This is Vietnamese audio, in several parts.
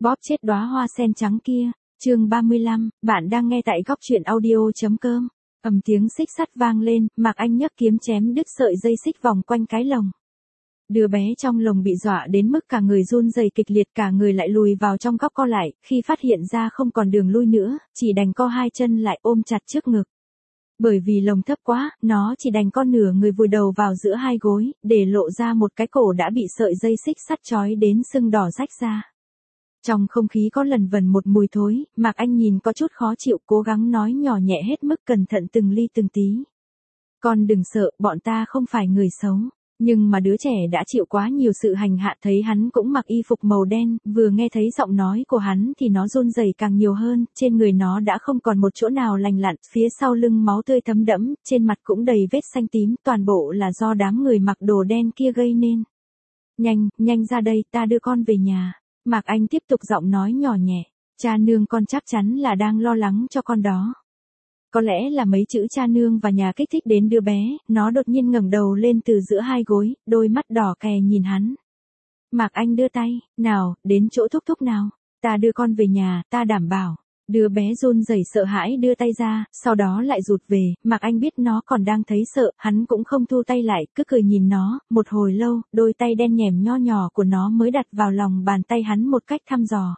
Bóp chết đóa hoa sen trắng kia, chương 35, bạn đang nghe tại góc truyện audio.com. Ầm tiếng xích sắt vang lên, Mạc Anh nhấc kiếm chém đứt sợi dây xích vòng quanh cái lồng. Đứa bé trong lồng bị dọa đến mức cả người run rẩy kịch liệt, cả người lại lùi vào trong góc co lại, khi phát hiện ra không còn đường lui nữa, chỉ đành co hai chân lại ôm chặt trước ngực. Bởi vì lồng thấp quá, nó chỉ đành co nửa người vùi đầu vào giữa hai gối, để lộ ra một cái cổ đã bị sợi dây xích sắt trói đến sưng đỏ rách ra. Trong không khí có lần vần một mùi thối, Mạc Anh nhìn có chút khó chịu, cố gắng nói nhỏ nhẹ hết mức cẩn thận từng ly từng tí. Con đừng sợ, bọn ta không phải người xấu. Nhưng mà đứa trẻ đã chịu quá nhiều sự hành hạ, thấy hắn cũng mặc y phục màu đen, vừa nghe thấy giọng nói của hắn thì nó run rẩy càng nhiều hơn, trên người nó đã không còn một chỗ nào lành lặn, phía sau lưng máu tươi thấm đẫm, trên mặt cũng đầy vết xanh tím, toàn bộ là do đám người mặc đồ đen kia gây nên. Nhanh ra đây, ta đưa con về nhà. Mạc Anh tiếp tục giọng nói nhỏ nhẹ, cha nương con chắc chắn là đang lo lắng cho con đó. Có lẽ là mấy chữ cha nương và nhà kích thích đến đứa bé, nó đột nhiên ngẩng đầu lên từ giữa hai gối, đôi mắt đỏ kè nhìn hắn. Mạc Anh đưa tay, nào, đến chỗ thúc thúc nào, ta đưa con về nhà, ta đảm bảo. Đứa bé run rẩy sợ hãi đưa tay ra, sau đó lại rụt về, Mạc Anh biết nó còn đang thấy sợ, hắn cũng không thu tay lại, cứ cười nhìn nó, một hồi lâu, đôi tay đen nhẻm nho nhỏ của nó mới đặt vào lòng bàn tay hắn một cách thăm dò.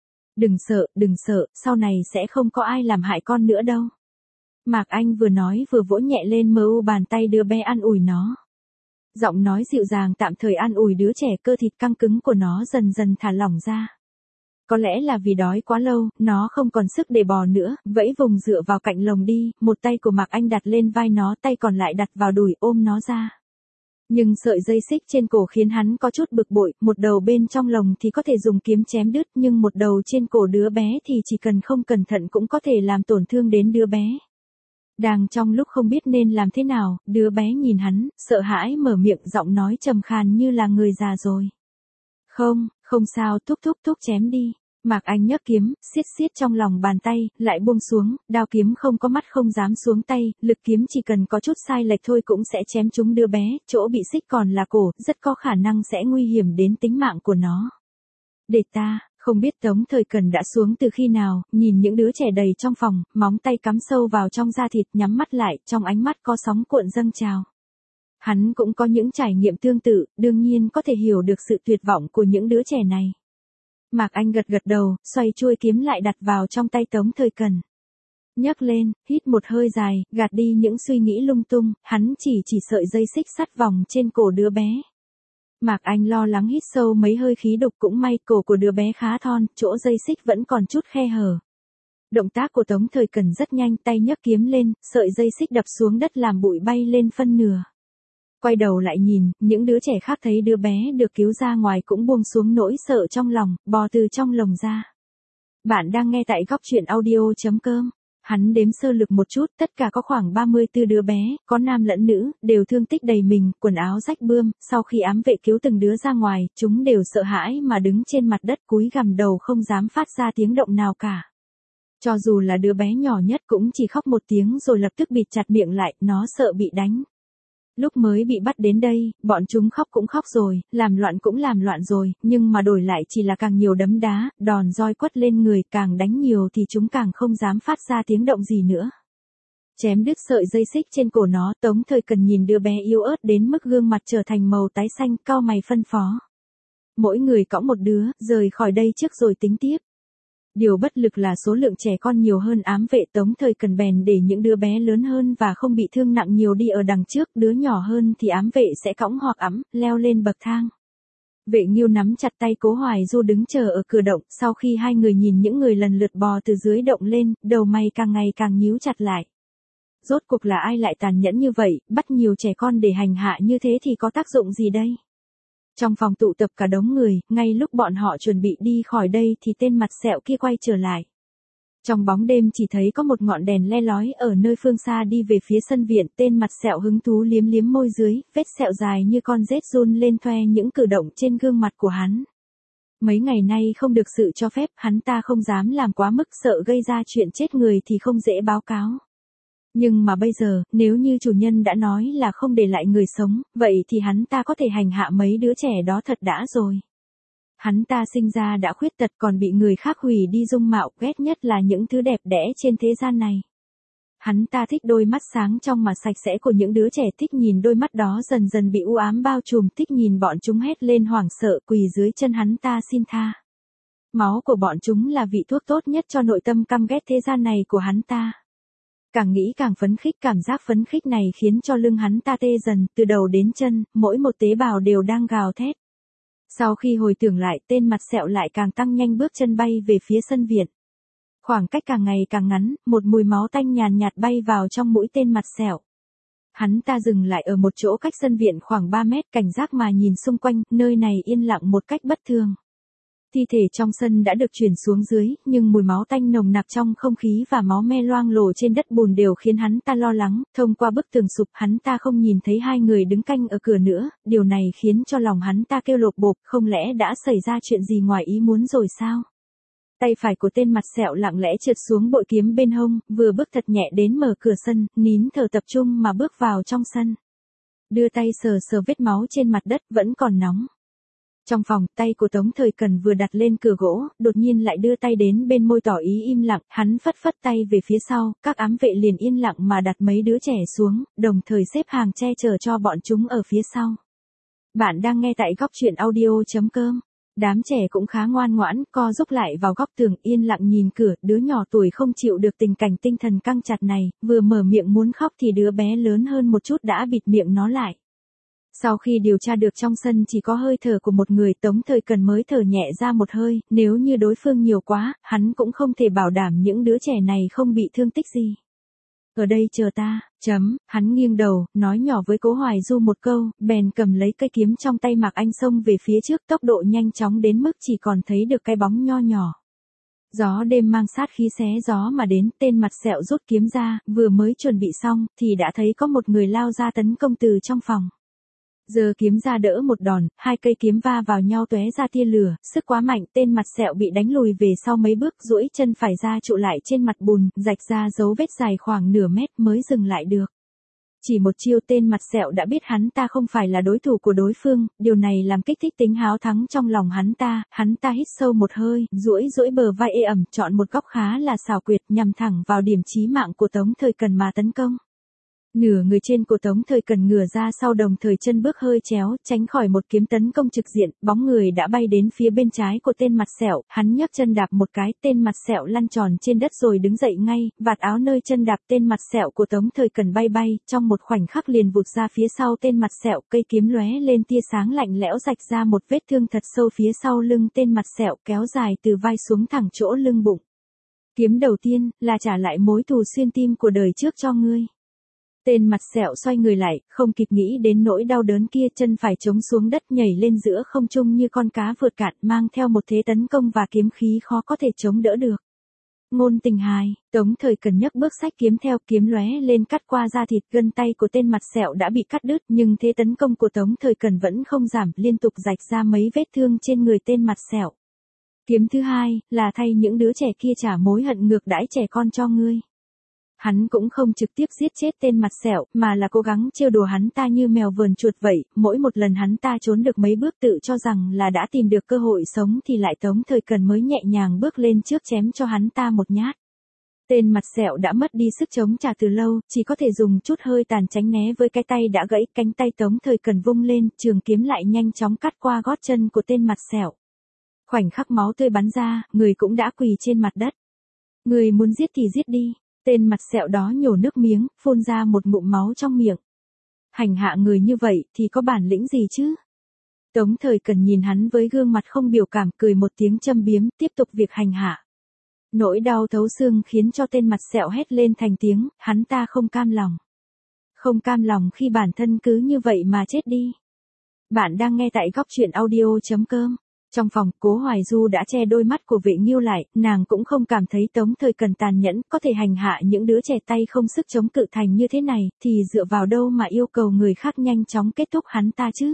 Đừng sợ, sau này sẽ không có ai làm hại con nữa đâu. Mạc Anh vừa nói vừa vỗ nhẹ lên bàn tay đứa bé an ủi nó. Giọng nói dịu dàng tạm thời an ủi đứa trẻ, cơ thịt căng cứng của nó dần dần thả lỏng ra. Có lẽ là vì đói quá lâu, nó không còn sức để bò nữa, vẫy vùng dựa vào cạnh lồng đi, một tay của Mạc Anh đặt lên vai nó, tay còn lại đặt vào đùi ôm nó ra. Nhưng sợi dây xích trên cổ khiến hắn có chút bực bội, một đầu bên trong lồng thì có thể dùng kiếm chém đứt, nhưng một đầu trên cổ đứa bé thì chỉ cần không cẩn thận cũng có thể làm tổn thương đến đứa bé. Đang trong lúc không biết nên làm thế nào, đứa bé nhìn hắn, sợ hãi mở miệng, giọng nói trầm khàn như là người già rồi. Không sao, thúc chém đi. Mạc Anh nhấc kiếm, siết trong lòng bàn tay, lại buông xuống, đao kiếm không có mắt không dám xuống tay, lực kiếm chỉ cần có chút sai lệch thôi cũng sẽ chém trúng đứa bé, chỗ bị xích còn là cổ, rất có khả năng sẽ nguy hiểm đến tính mạng của nó. Để ta. Không biết Tống Thời Cần đã xuống từ khi nào, nhìn những đứa trẻ đầy trong phòng, móng tay cắm sâu vào trong da thịt, nhắm mắt lại, trong ánh mắt có sóng cuộn dâng trào. Hắn cũng có những trải nghiệm tương tự, đương nhiên có thể hiểu được sự tuyệt vọng của những đứa trẻ này. Mạc Anh gật đầu, xoay chuôi kiếm lại đặt vào trong tay Tống Thời Cần. Nhấc lên, hít một hơi dài, gạt đi những suy nghĩ lung tung, hắn chỉ sợi dây xích sắt vòng trên cổ đứa bé. Mạc Anh lo lắng hít sâu mấy hơi khí độc, cũng may cổ của đứa bé khá thon, chỗ dây xích vẫn còn chút khe hở. Động tác của Tống Thời Cần rất nhanh, tay nhấc kiếm lên, sợi dây xích đập xuống đất làm bụi bay lên phân nửa. Quay đầu lại nhìn, những đứa trẻ khác thấy đứa bé được cứu ra ngoài cũng buông xuống nỗi sợ trong lòng, bò từ trong lồng ra. Bạn đang nghe tại góc truyện audio.com. Hắn đếm sơ lược một chút, tất cả có khoảng 34 đứa bé, có nam lẫn nữ, đều thương tích đầy mình, quần áo rách bươm, sau khi ám vệ cứu từng đứa ra ngoài, chúng đều sợ hãi mà đứng trên mặt đất cúi gằm đầu không dám phát ra tiếng động nào cả. Cho dù là đứa bé nhỏ nhất cũng chỉ khóc một tiếng rồi lập tức bịt chặt miệng lại, nó sợ bị đánh. Lúc mới bị bắt đến đây, bọn chúng khóc cũng khóc rồi, làm loạn cũng làm loạn rồi, nhưng mà đổi lại chỉ là càng nhiều đấm đá, đòn roi quất lên người, càng đánh nhiều thì chúng càng không dám phát ra tiếng động gì nữa. Chém đứt sợi dây xích trên cổ nó, Tống Thời Cần nhìn đứa bé yếu ớt đến mức gương mặt trở thành màu tái xanh, cau mày phân phó. Mỗi người cõng một đứa, rời khỏi đây trước rồi tính tiếp. Điều bất lực là số lượng trẻ con nhiều hơn ám vệ, Tống Thời Cần bèn để những đứa bé lớn hơn và không bị thương nặng nhiều đi ở đằng trước, đứa nhỏ hơn thì ám vệ sẽ cõng hoặc leo lên bậc thang. Vệ Nghiêu nắm chặt tay Cố Hoài Du đứng chờ ở cửa động, sau khi hai người nhìn những người lần lượt bò từ dưới động lên, đầu mày càng ngày càng nhíu chặt lại. Rốt cuộc là ai lại tàn nhẫn như vậy, bắt nhiều trẻ con để hành hạ như thế thì có tác dụng gì đây? Trong phòng tụ tập cả đống người, ngay lúc bọn họ chuẩn bị đi khỏi đây thì tên mặt sẹo kia quay trở lại. Trong bóng đêm chỉ thấy có một ngọn đèn le lói ở nơi phương xa đi về phía sân viện, tên mặt sẹo hứng thú liếm môi dưới, vết sẹo dài như con rết run lên thoe những cử động trên gương mặt của hắn. Mấy ngày nay không được sự cho phép, hắn ta không dám làm quá mức, sợ gây ra chuyện chết người thì không dễ báo cáo. Nhưng mà bây giờ, nếu như chủ nhân đã nói là không để lại người sống, vậy thì hắn ta có thể hành hạ mấy đứa trẻ đó thật đã rồi. Hắn ta sinh ra đã khuyết tật còn bị người khác hủy đi dung mạo, ghét nhất là những thứ đẹp đẽ trên thế gian này. Hắn ta thích đôi mắt sáng trong mà sạch sẽ của những đứa trẻ, thích nhìn đôi mắt đó dần dần bị u ám bao trùm, thích nhìn bọn chúng hét lên hoảng sợ quỳ dưới chân hắn ta xin tha. Máu của bọn chúng là vị thuốc tốt nhất cho nội tâm căm ghét thế gian này của hắn ta. Càng nghĩ càng phấn khích, cảm giác phấn khích này khiến cho lưng hắn ta tê dần, từ đầu đến chân, mỗi một tế bào đều đang gào thét. Sau khi hồi tưởng lại, tên mặt sẹo lại càng tăng nhanh bước chân bay về phía sân viện. Khoảng cách càng ngày càng ngắn, một mùi máu tanh nhàn nhạt bay vào trong mũi tên mặt sẹo. Hắn ta dừng lại ở một chỗ cách sân viện khoảng 3 mét, cảnh giác mà nhìn xung quanh, nơi này yên lặng một cách bất thường. Thi thể trong sân đã được chuyển xuống dưới, nhưng mùi máu tanh nồng nặc trong không khí và máu me loang lổ trên đất bùn đều khiến hắn ta lo lắng. Thông qua bức tường sụp, hắn ta không nhìn thấy hai người đứng canh ở cửa nữa, điều này khiến cho lòng hắn ta kêu lột bột, không lẽ đã xảy ra chuyện gì ngoài ý muốn rồi sao? Tay phải của tên mặt sẹo lặng lẽ trượt xuống bội kiếm bên hông, vừa bước thật nhẹ đến mở cửa sân, nín thở tập trung mà bước vào trong sân. Đưa tay sờ sờ vết máu trên mặt đất vẫn còn nóng. Trong phòng, tay của Tống Thời Cần vừa đặt lên cửa gỗ, đột nhiên lại đưa tay đến bên môi tỏ ý im lặng, hắn phất phất tay về phía sau, các ám vệ liền yên lặng mà đặt mấy đứa trẻ xuống, đồng thời xếp hàng che chở cho bọn chúng ở phía sau. Bạn đang nghe tại góc truyện audio.com. Đám trẻ cũng khá ngoan ngoãn, co rúc lại vào góc tường, yên lặng nhìn cửa, đứa nhỏ tuổi không chịu được tình cảnh tinh thần căng chặt này, vừa mở miệng muốn khóc thì đứa bé lớn hơn một chút đã bịt miệng nó lại. Sau khi điều tra được trong sân chỉ có hơi thở của một người, Tống Thời Cần mới thở nhẹ ra một hơi, nếu như đối phương nhiều quá, hắn cũng không thể bảo đảm những đứa trẻ này không bị thương tích gì. Ở đây chờ ta, hắn nghiêng đầu, nói nhỏ với Cố Hoài Du một câu, bèn cầm lấy cây kiếm trong tay Mạc Anh xông về phía trước, tốc độ nhanh chóng đến mức chỉ còn thấy được cái bóng nho nhỏ. Gió đêm mang sát khí xé gió mà đến, tên mặt sẹo rút kiếm ra, vừa mới chuẩn bị xong, thì đã thấy có một người lao ra tấn công từ trong phòng. Giơ kiếm ra đỡ một đòn, hai cây kiếm va vào nhau tóe ra tia lửa, sức quá mạnh, tên mặt sẹo bị đánh lùi về sau mấy bước, duỗi chân phải ra trụ lại trên mặt bùn, rạch ra dấu vết dài khoảng nửa mét mới dừng lại được. Chỉ một chiêu tên mặt sẹo đã biết hắn ta không phải là đối thủ của đối phương, điều này làm kích thích tính háo thắng trong lòng hắn ta hít sâu một hơi, duỗi bờ vai ê ẩm, chọn một góc khá là xảo quyệt nhằm thẳng vào điểm chí mạng của Tống Thời Cần mà tấn công. Nửa người trên của Tống Thời Cần ngửa ra sau, đồng thời chân bước hơi chéo, tránh khỏi một kiếm tấn công trực diện, bóng người đã bay đến phía bên trái của tên mặt sẹo, hắn nhấc chân đạp một cái, tên mặt sẹo lăn tròn trên đất rồi đứng dậy ngay, vạt áo nơi chân đạp tên mặt sẹo của Tống Thời Cần bay bay, trong một khoảnh khắc liền vụt ra phía sau tên mặt sẹo, cây kiếm lóe lên tia sáng lạnh lẽo rạch ra một vết thương thật sâu phía sau lưng tên mặt sẹo, kéo dài từ vai xuống thẳng chỗ lưng bụng. Kiếm đầu tiên, là trả lại mối thù xuyên tim của đời trước cho ngươi. Tên mặt sẹo xoay người lại, không kịp nghĩ đến nỗi đau đớn kia, chân phải chống xuống đất nhảy lên giữa không trung như con cá vượt cạn, mang theo một thế tấn công và kiếm khí khó có thể chống đỡ được. Ngôn tình hài, Tống Thời Cần nhấc bước xách kiếm theo, kiếm lóe lên cắt qua da thịt, gân tay của tên mặt sẹo đã bị cắt đứt, nhưng thế tấn công của Tống Thời Cần vẫn không giảm, liên tục rạch ra mấy vết thương trên người tên mặt sẹo. Kiếm thứ hai, là thay những đứa trẻ kia trả mối hận ngược đãi trẻ con cho ngươi. Hắn cũng không trực tiếp giết chết tên mặt sẹo, mà là cố gắng trêu đùa hắn ta như mèo vờn chuột vậy, mỗi một lần hắn ta trốn được mấy bước tự cho rằng là đã tìm được cơ hội sống thì lại Tống Thời Cần mới nhẹ nhàng bước lên trước chém cho hắn ta một nhát. Tên mặt sẹo đã mất đi sức chống trả từ lâu, chỉ có thể dùng chút hơi tàn tránh né với cái tay đã gãy, cánh tay Tống Thời Cần vung lên, trường kiếm lại nhanh chóng cắt qua gót chân của tên mặt sẹo. Khoảnh khắc máu tươi bắn ra, người cũng đã quỳ trên mặt đất. Người muốn giết thì giết đi. Tên mặt sẹo đó nhổ nước miếng, phun ra một ngụm máu trong miệng. Hành hạ người như vậy thì có bản lĩnh gì chứ? Tống Thời Cần nhìn hắn với gương mặt không biểu cảm, cười một tiếng châm biếm, tiếp tục việc hành hạ. Nỗi đau thấu xương khiến cho tên mặt sẹo hét lên thành tiếng, hắn ta không cam lòng. Không cam lòng khi bản thân cứ như vậy mà chết đi. Bạn đang nghe tại góc truyện audio.com. Trong phòng, Cố Hoài Du đã che đôi mắt của Vệ Nghiêu lại, nàng cũng không cảm thấy Tống Thời Cần tàn nhẫn, có thể hành hạ những đứa trẻ tay không sức chống cự thành như thế này, thì dựa vào đâu mà yêu cầu người khác nhanh chóng kết thúc hắn ta chứ?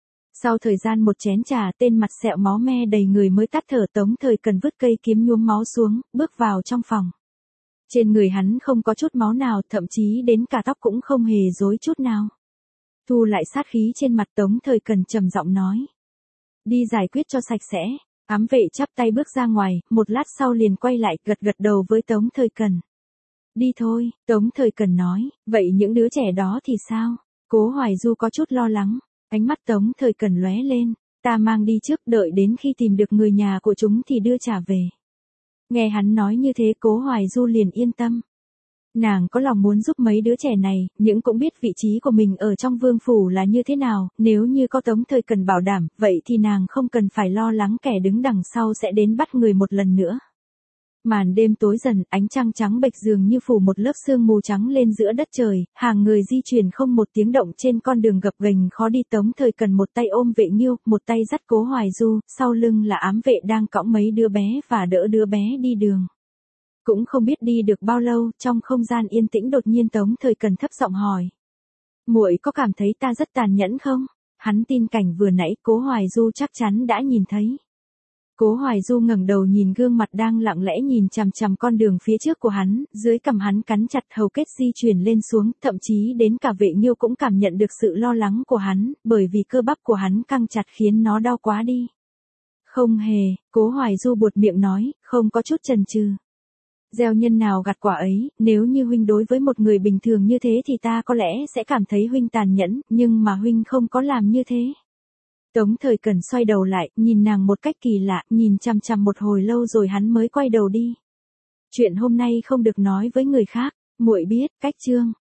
Sau thời gian một chén trà, tên mặt sẹo máu me đầy người mới tắt thở. Tống Thời Cần vứt cây kiếm nhuốm máu xuống, bước vào trong phòng. Trên người hắn không có chút máu nào, thậm chí đến cả tóc cũng không hề rối chút nào. Thu lại sát khí trên mặt, Tống Thời Cần trầm giọng nói. Đi giải quyết cho sạch sẽ. Ám vệ chắp tay bước ra ngoài, một lát sau liền quay lại, gật gật đầu với Tống Thời Cần. Đi thôi, Tống Thời Cần nói, vậy những đứa trẻ đó thì sao? Cố Hoài Du có chút lo lắng, ánh mắt Tống Thời Cần lóe lên, ta mang đi trước, đợi đến khi tìm được người nhà của chúng thì đưa trả về. Nghe hắn nói như thế Cố Hoài Du liền yên tâm. Nàng có lòng muốn giúp mấy đứa trẻ này, nhưng cũng biết vị trí của mình ở trong vương phủ là như thế nào, nếu như có Tống Thời Cần bảo đảm, vậy thì nàng không cần phải lo lắng kẻ đứng đằng sau sẽ đến bắt người một lần nữa. Màn đêm tối dần, ánh trăng trắng bệch dường như phủ một lớp sương mù trắng lên giữa đất trời, hàng người di chuyển không một tiếng động trên con đường gập ghềnh khó đi. Tống Thời Cần một tay ôm Vệ Nghiêu, một tay dắt Cố Hoài Du, sau lưng là ám vệ đang cõng mấy đứa bé và đỡ đứa bé đi đường. Cũng không biết đi được bao lâu, trong không gian yên tĩnh đột nhiên Tống Thời Cần thấp giọng hỏi. Muội có cảm thấy ta rất tàn nhẫn không? Hắn tin cảnh vừa nãy Cố Hoài Du chắc chắn đã nhìn thấy. Cố Hoài Du ngẩng đầu nhìn gương mặt đang lặng lẽ nhìn chằm chằm con đường phía trước của hắn, dưới cằm hắn cắn chặt, hầu kết di chuyển lên xuống, thậm chí đến cả Vệ Nghiêu cũng cảm nhận được sự lo lắng của hắn, bởi vì cơ bắp của hắn căng chặt khiến nó đau quá đi. Không hề, Cố Hoài Du buột miệng nói, không có chút chần chừ. Gieo nhân nào gặt quả ấy, nếu như huynh đối với một người bình thường như thế thì ta có lẽ sẽ cảm thấy huynh tàn nhẫn, nhưng mà huynh không có làm như thế. Tống Thời Cần xoay đầu lại, nhìn nàng một cách kỳ lạ, nhìn chằm chằm một hồi lâu rồi hắn mới quay đầu đi. Chuyện hôm nay không được nói với người khác, muội biết, cách chương.